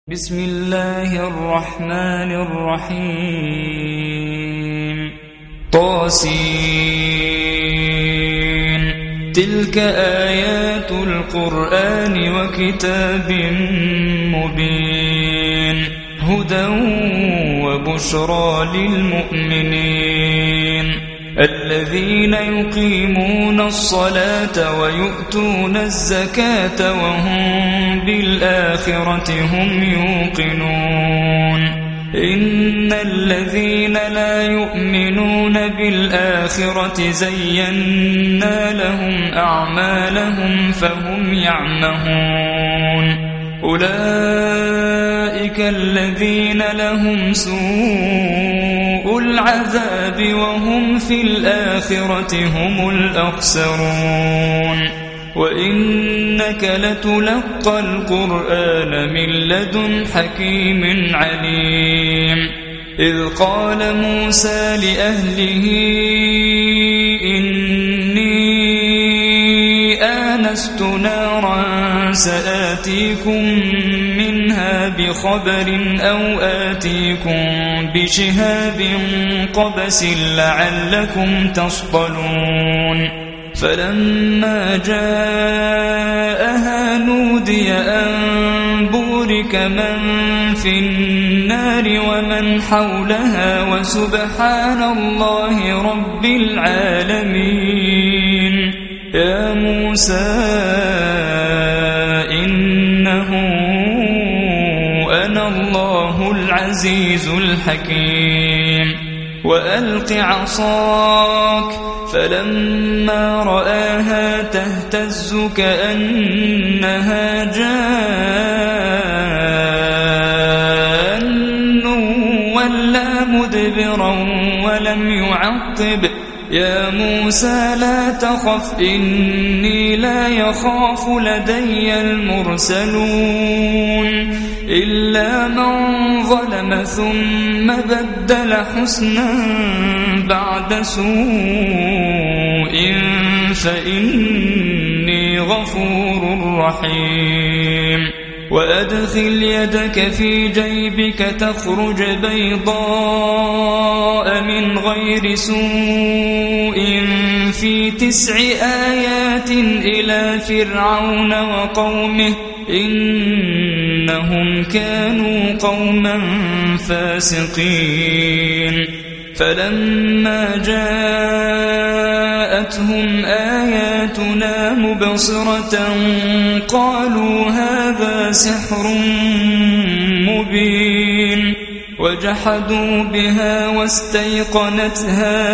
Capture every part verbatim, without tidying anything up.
بسم الله الرحمن الرحيم طاسين تلك آيات القرآن وكتاب مبين هدى وبشرى للمؤمنين الذين يقيمون الصلاة ويؤتون الزكاة وهم بالآخرة هم يوقنون إن الذين لا يؤمنون بالآخرة زينا لهم أعمالهم فهم يعمهون أولئك الذين لهم سوء العذاب وهم في الآخرة هم الأخسرون وإنك لتلقى القرآن من لدن حكيم عليم إذ قال موسى لأهله إني آنست نارا سآتيكم منها بخبر أو آتيكم بشهاب قبس لعلكم تصطلون فلما جاءها نودي أن بورك من في النار ومن حولها وسبحان الله رب العالمين يا موسى إنه أنا الله العزيز الحكيم وألق عصاك فلما رآها تهتز كأنها جان ولا مدبرا ولم يعقب يا موسى لا تخف إني لا يخاف لدي المرسلون إلا من ظلم ثم بدل حسنا بعد سوء فإني غفور رحيم وأدخل يدك في جيبك تخرج بيضاء من غير سوء في تسع آيات إلى فرعون وقومه إنهم كانوا قوما فاسقين فلما جاءتهم آياتنا مبصرة قالوا هذا سحر مبين وجحدوا بها واستيقنتها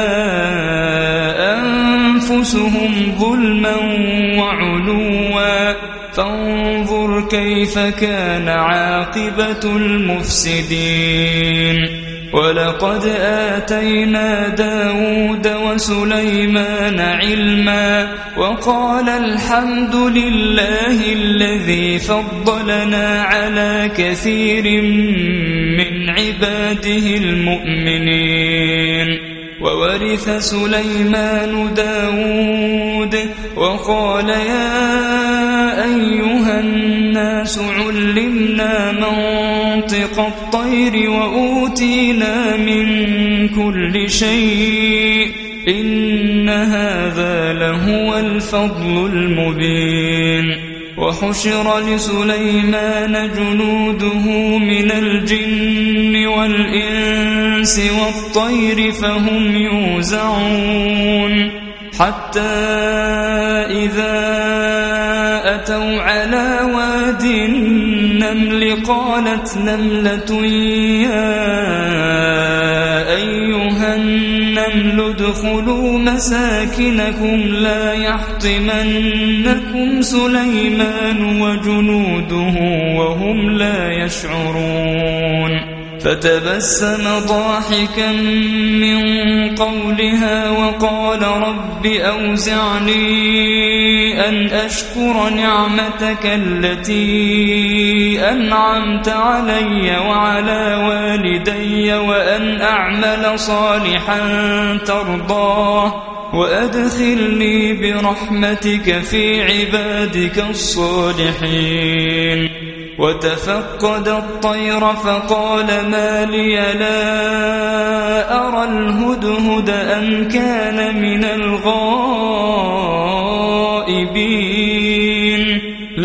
أنفسهم ظلما وعلوا فانظر كيف كان عاقبة المفسدين ولقد آتينا داود وسليمان علما وقال الحمد لله الذي فضلنا على كثير من عباده المؤمنين وورث سليمان داود وقال يا أيها الناس علمنا منطق الطير وأوتينا من كل شيء إن هذا لهو الفضل المبين وحشر لسليمان جنوده من الجن والإنس والطير فهم يوزعون حتى إذا أتوا على واد النمل قالت نملة يا أيها النمل ادخلوا مساكنكم لا يحطمنكم سليمان وجنوده وهم لا يشعرون فتبسم ضاحكا من قولها وقال رب أوزعني أن أشكر نعمتك التي أنعمت علي وعلى والدي وأن أعمل صالحا ترضاه وأدخلني برحمتك في عبادك الصالحين وتفقد الطير فقال ما لي لا أرى الهدهد أم كان من الغائبين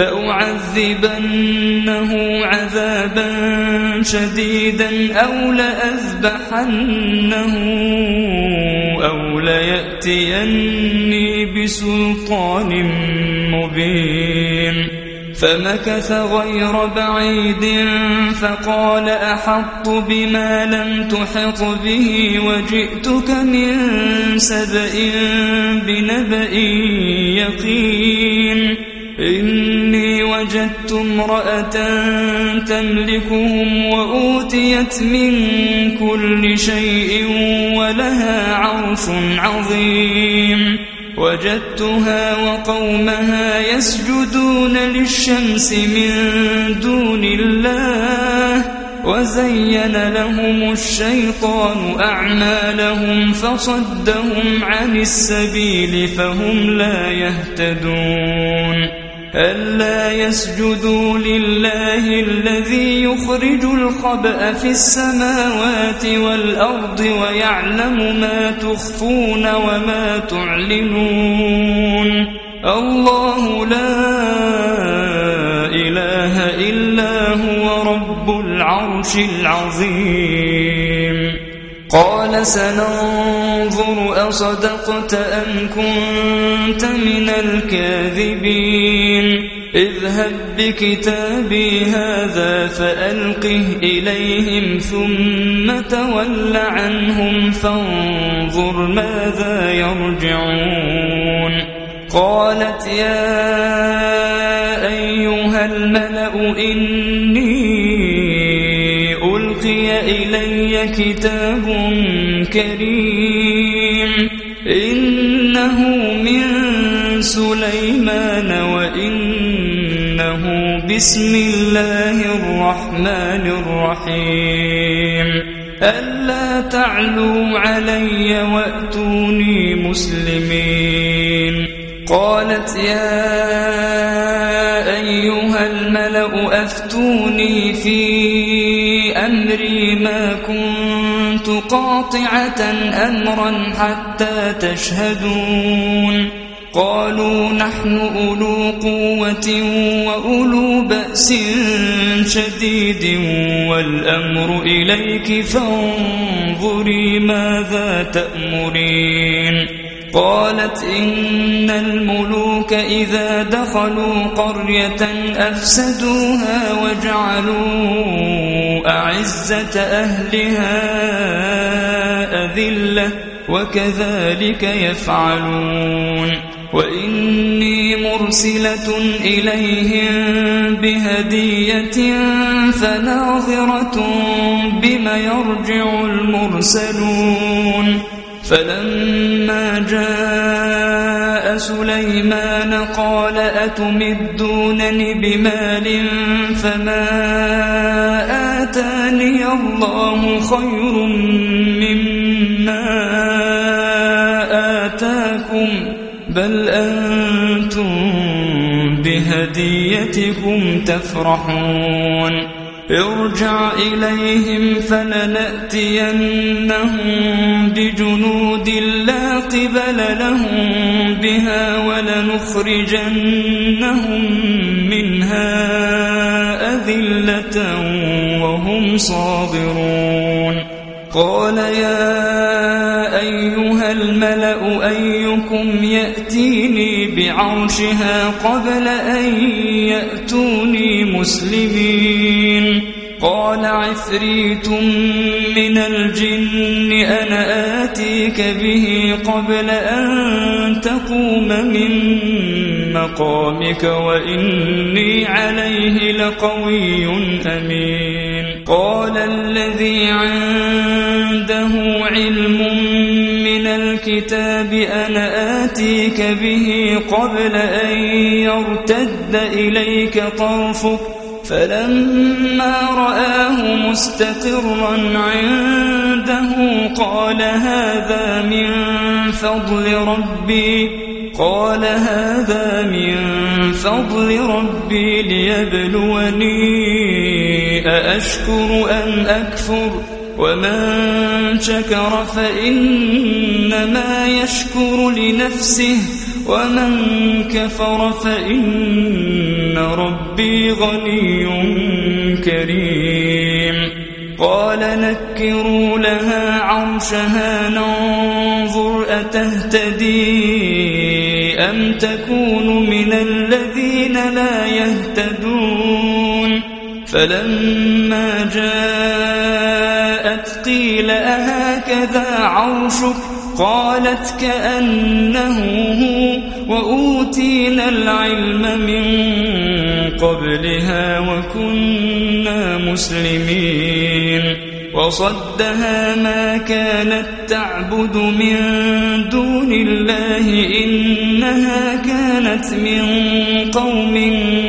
لأعذبنه عذابا شديدا أو لأذبحنه أو ليأتيني بسلطان مبين فمكث غير بعيد فقال أحطت بما لم تحط به وجئتك من سبأ بنبأ يقين إني وجدت امرأة تملكهم وأوتيت من كل شيء ولها عرش عظيم وجدتها وقومها يسجدون للشمس من دون الله وزين لهم الشيطان أعمالهم فصدهم عن السبيل فهم لا يهتدون ألا يسجدوا لله الذي يخرج الخبأ في السماوات والأرض ويعلم ما تخفون وما تعلنون الله لا إله إلا هو رب العرش العظيم قال سننظر أصدقت أم كنت من الكاذبين اذهب بكتابي هذا فألقه إليهم ثم تول عنهم فانظر ماذا يرجعون قالت يا أيها الملأ إني ألقي إلي كتاب كريم إنه من سليمان وإنه بسم الله الرحمن الرحيم ألا تعلوا علي وأتوني مسلمين قالت يا أيها الملأ أفتوني في أمري ما كنت قاطعة أمرا حتى تشهدون قالوا نحن أولو قوة وأولو بأس شديد والأمر إليك فانظري ماذا تأمرين قالت إن الملوك إذا دخلوا قرية أفسدوها وجعلوا أعزة أهلها أذلة وكذلك يفعلون وإني مرسلة إليهم بهدية فناظرة بما يرجع المرسلون فلما جاء سليمان قال أتمدونني بمال فما آتاني الله خير مما آتاكم بل أنتم بهديتكم تفرحون ارجع إليهم فلنأتينهم بجنود لا قبل لهم بها ولنخرجنهم منها أذلة وهم صاغرون قال يا أيها الملأ أيكم يأتيني بعرشها قبل أن يأتوني مسلمين قال عفريت من الجن أنا آتيك به قبل أن تقوم من مقامك وإني عليه لقوي أمين قال الذي عنده علم من الكتاب أنا آتيك به قبل أن يرتد إليك طرفك فلما رآه مستقرا عنده قال هذا من فضل ربي قال هذا من فضل ربي ليبلوني أأشكر أم أكفر ومن شكر فإنما يشكر لنفسه ومن كفر فإن ربي غني كريم قال نكروا لها عرشها ننظر أتهتدي أم تكون من الذين لا يهتدون فلما جاءت قيل أهكذا عرشك قالت كأنه هو وأوتينا العلم من قبلها وكنا مسلمين وصدها ما كانت تعبد من دون الله إنها كانت من قوم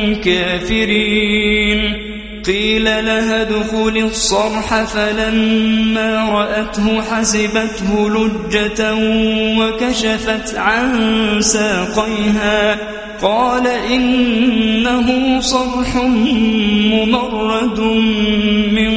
كافرين قيل لها ادخل الصرح فلما رأته حسبته لجة وكشفت عن ساقيها قال إنه صرح ممرد من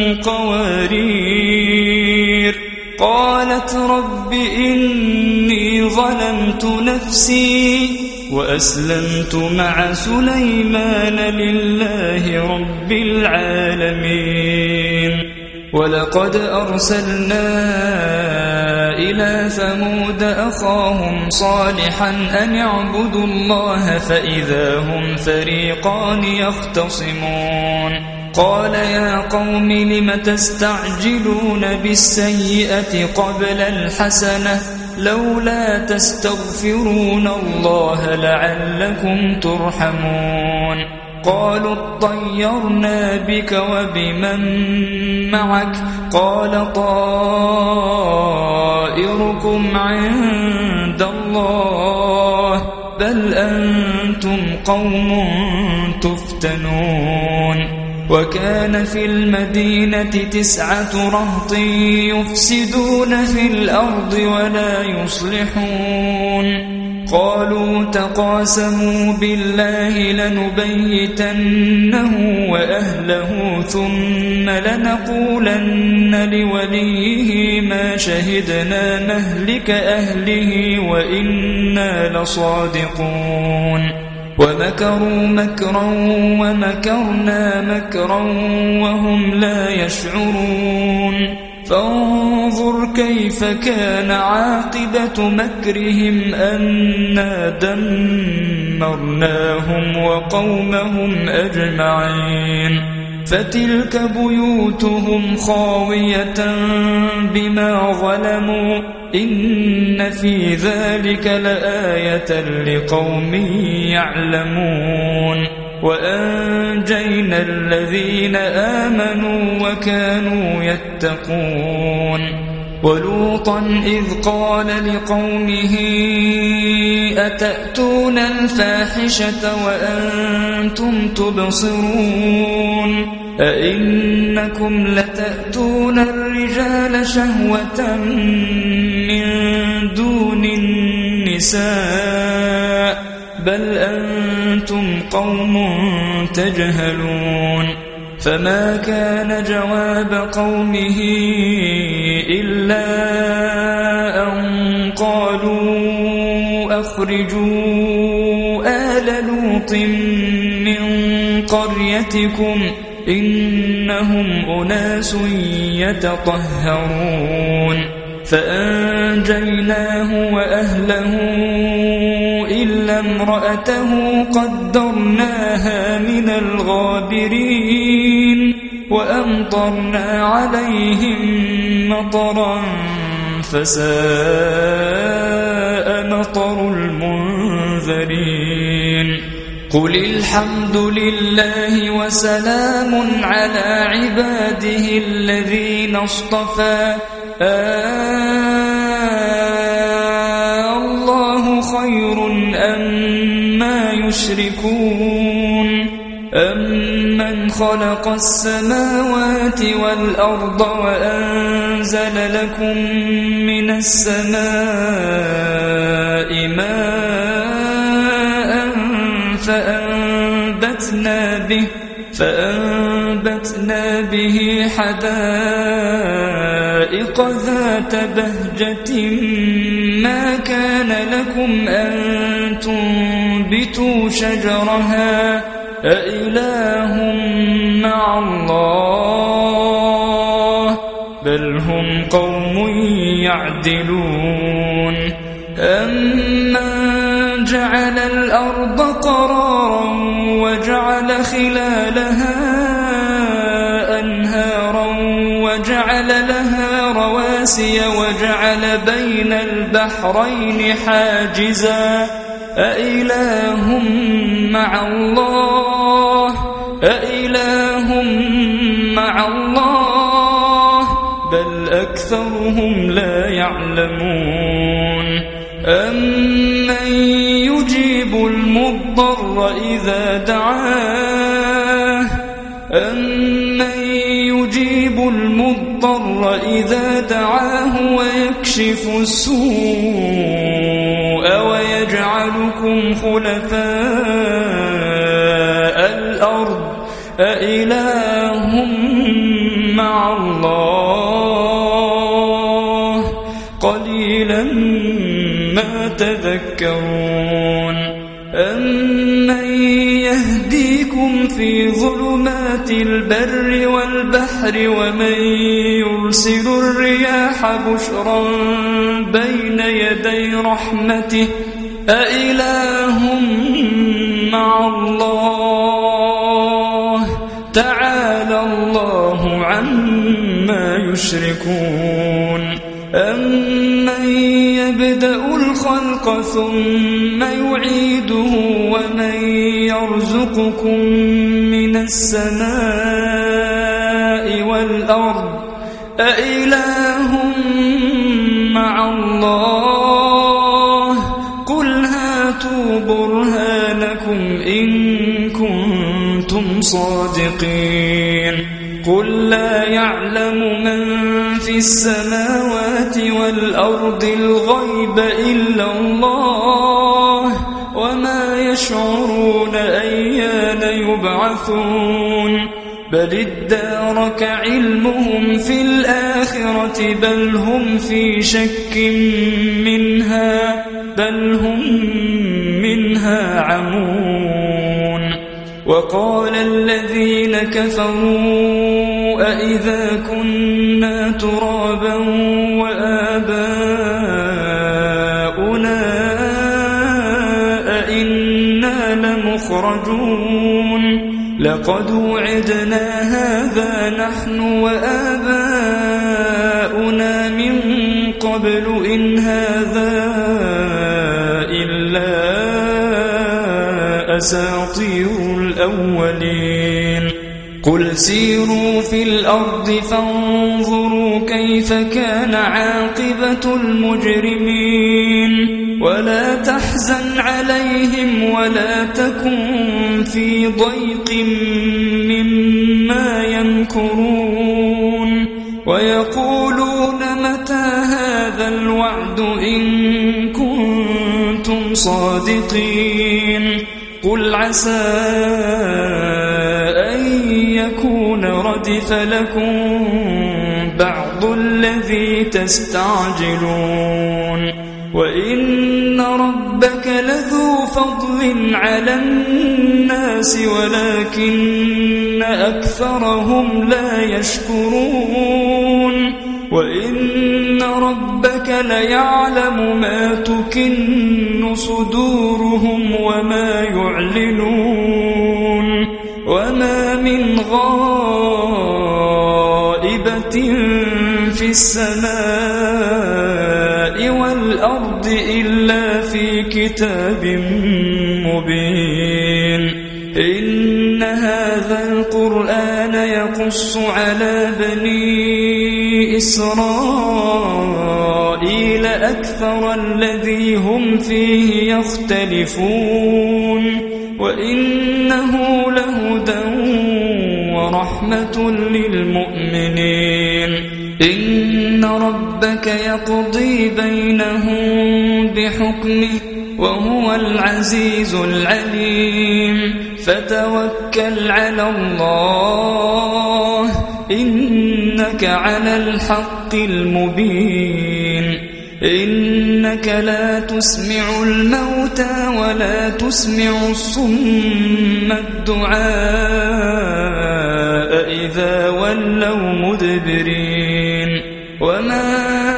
قوارير قالت رب إني ظلمت نفسي وأسلمت مع سليمان لله رب العالمين ولقد أرسلنا إلى ثمود أخاهم صالحا أن اعبدوا الله فإذا هم فريقان يختصمون قال يا قوم لم تستعجلون بالسيئة قبل الحسنة لولا تستغفرون الله لعلكم ترحمون قالوا اطيرنا بك وبمن معك قال طائركم عند الله بل أنتم قوم تفتنون وكان في المدينة تسعة رهط يفسدون في الأرض ولا يصلحون قالوا تقاسموا بالله لنبيتنه وأهله ثم لنقولن لوليه ما شهدنا مهلك أهله وإنا لصادقون ومكروا مكرا ومكرنا مكرا وهم لا يشعرون فانظر كيف كان عاقبة مكرهم أنا دمرناهم وقومهم أجمعين فتلك بيوتهم خاوية بما ظلموا إن في ذلك لآية لقوم يعلمون وأنجينا الذين آمنوا وكانوا يتقون ولوطا إذ قال لقومه أتأتون الفاحشة وأنتم تبصرون أئنكم لتأتون الرجال شهوة من دون النساء بل أنتم قوم تجهلون فما كان جواب قومه إلا أن قالوا أخرجوا آل لوط من قريتكم إنهم أناس يتطهرون فأنجيناه وأهله إلا امرأته قدرناها من الغابرين وأمطرنا عليهم مطرا فساء مطر المنذرين قل الحمد لله وسلام على عباده الذين اصطفى آه الله خير أما يشركون أمن خلق السماوات والأرض وأنزل لكم من السماء ماء فأنبتنا به فأنبتنا به حدائق ذات بهجة ما كان لكم أن تنبتوا شجرها أإله مع الله بل هم قوم يعدلون أمن جعل الأرض قرارا وجعل خلالها أنهارا وجعل لها رواسي وجعل بين البحرين حاجزا أإله مع الله أإله مع الله بل أكثرهم لا يعلمون أمن يجيب المضطر إذا دعاه أمن يجيب المضطر إذا دعاه ويكشف السوء ويجعلكم خلفاء الأرض أإله مع الله قليلا ما تذكرون أمن يهديكم في ظلمات البر والبحر ومن يرسل الرياح بشرا بين يدي رحمته أإله مع الله تعالى الله عما يشركون أمن يبدأ الخلق ثم يعيده ومن يرزقكم من السماء والأرض أإله مع الله قل هاتوا برهانكم إن كنتم صادقين قل لا يعلم من في السماوات والأرض الغيب إلا الله وما يشعرون أيان يبعثون بل ادارك علمهم في الآخرة بل هم في شك منها بل هم منها عمون وقال الذين كفروا أإذا كنا ترابا وآباؤنا أإنا لمخرجون لقد وعدنا هذا نحن وآباؤنا من قبل إن هذا إلا أساطير الأولين قل سيروا في الأرض فانظروا كيف كان عاقبة المجرمين ولا تحزن عليهم ولا تكن في ضيق مما يمكرون ويقولون متى هذا الوعد إن كنتم صادقين قل عسى أن يكون ردف لكم بعض الذي تستعجلون وإن ربك لذو فضل على الناس ولكن أكثرهم لا يشكرون وإن ربك ليعلم ما تكن صدورهم وما يعلنون وما من غائبة في السماء والأرض إلا في كتاب مبين إن هذا القرآن يقص على بني إسرائيل أكثر الذي هم فيه يختلفون وإنه لهدى ورحمة للمؤمنين إن ربك يقضي بينهم بحكمه وهو العزيز العليم فتوكل على الله إنك على الحق المبين إنك لا تسمع الموتى ولا تسمع الصم الدعاء إذا ولوا مدبرين وما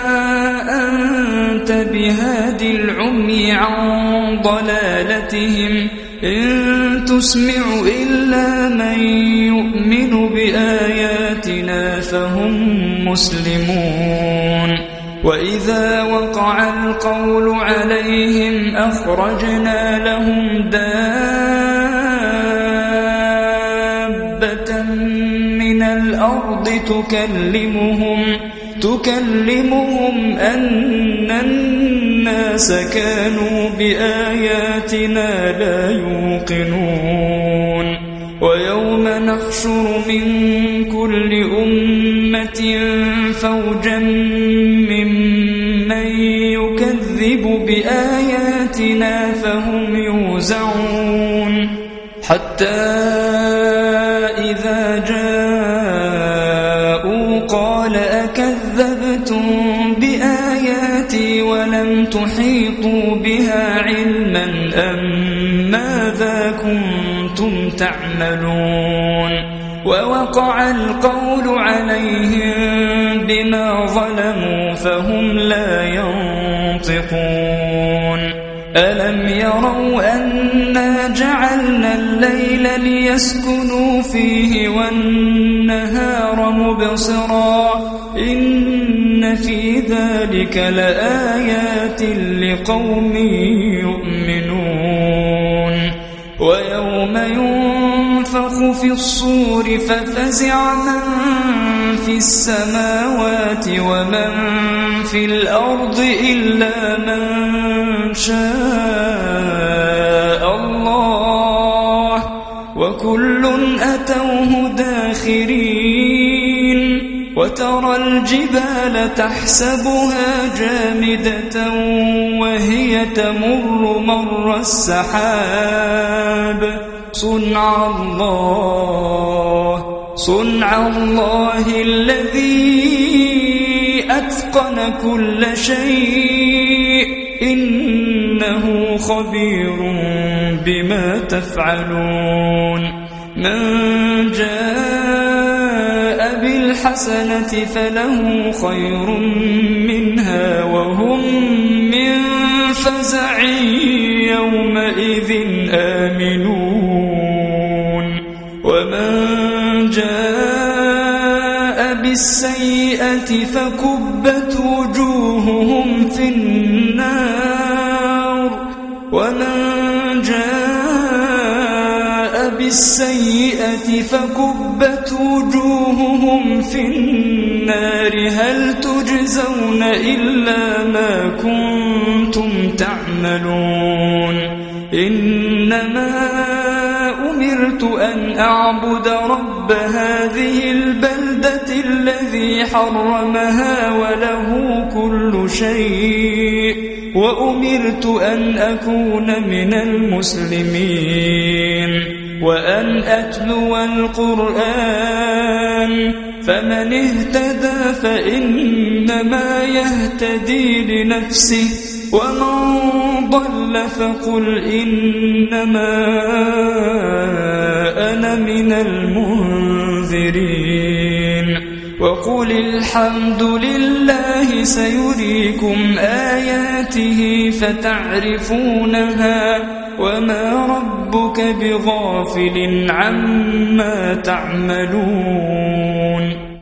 أنت بهاد العمي عن ضلالتهم إن تسمع إلا من يؤمن بآياتنا فهم مسلمون وإذا وقع القول عليهم أخرجنا لهم دابة من الأرض تكلمهم تكلمهم أن الناس كانوا بآياتنا لا يوقنون ويوم نحشر من كل أمة فوجا ممن يكذب بآياتنا فهم يوزعون حتى إذا جاءوا قال أكذبتم بآياتي ولم تحيطوا بها علما أم ماذا كنتم تعملون ووقع القول عليهم بما ظلموا فهم لا ينطقون ألم يروا أنا جعلنا الليل ليسكنوا فيه والنهار مبصرا إن في ذلك لآيات لقوم يؤمنون ويوم ينفخ في الصور ففزع من في السماوات ومن في الأرض إلا من شاء الله وكل أتوه داخرين وترى الجبال تحسبها جامدة وهي تمر مر السحاب صنع الله صنع الله الذي أتقن كل شيء إنه خبير بما تفعلون من جاء بالحسنة فله خير منها وهم من فزع يومئذ آمنون ومن جاء بالسيئة فكبت وجوههم في النار ومن جاء بالسيئة فكبت وجوههم في النار هل تجزون إلا ما كنتم تعملون إنما أمرت أن أعبد رب هذه البلدة الذي حرمها وله كل شيء وأمرت أن أكون من المسلمين وأن أتلو القرآن فمن اهتدى فإنما يهتدي لنفسه ومن ضل فقل إنما أنا من المنذرين وقل الحمد لله سيريكم آياته فتعرفونها وما ربك بغافل عما تعملون